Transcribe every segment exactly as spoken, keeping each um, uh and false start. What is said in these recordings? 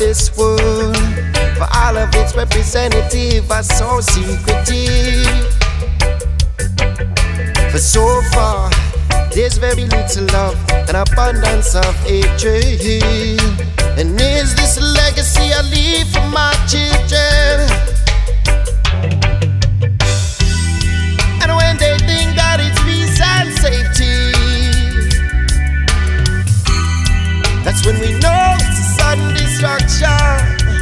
this world, for all of its representatives are so secretive. For so far, there's very little love and abundance of hatred. And is this legacy I leave for my children? And when they think that it's peace and safety, that's when we know it's a sudden destruction.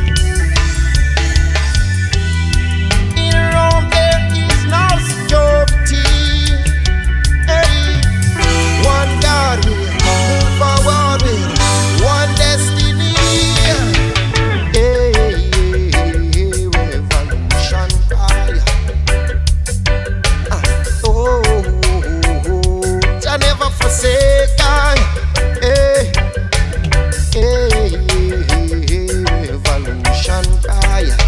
In Rome there is no security. Hey, one God will move forward with one destiny. Hey, revolution fire. Ah, oh, I never forsake I. Hey. Hey, revolution fire.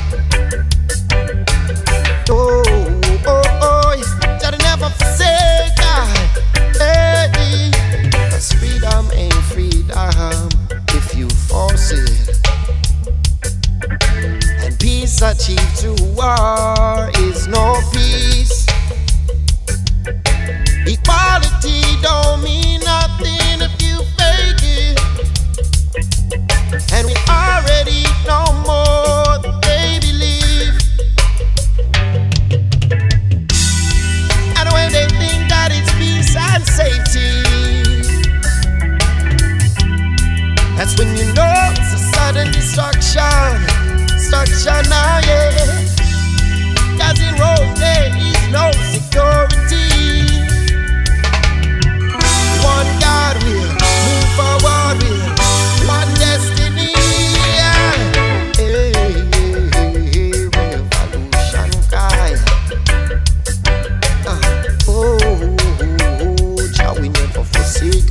Oh, oh, oh, that never forsake I. Hey, 'cause freedom ain't freedom if you force it. And peace achieved through war is no peace. Equality don't mean nothing if you fake it. And we already know more than they believe. And when they think that it's peace and safety, that's when you know it's a sudden destruction. Destruction now, yeah. 'Cause in Rome there is no security. One God will move forward with one destiny. Yeah. Hey, hey, hey, revolution cry. Uh, oh, oh, oh, Jah we never forsake I.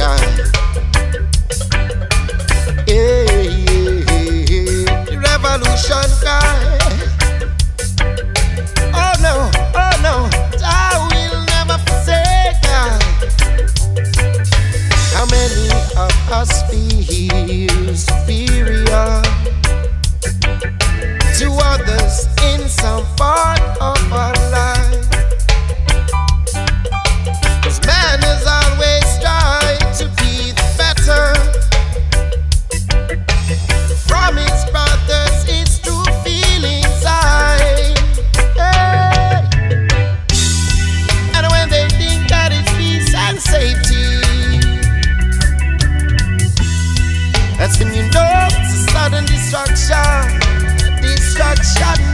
Hey, hey, hey, hey, the revolution cry. Oh no, oh no, Jah will never forsake I. How many of us feel superior to others in some part of our life? 'Cause man is always trying to be the better from his brothers. It's true feelings I. Hey. And when they think that it's peace and safety, that's when you know it's a sudden destruction. Destruction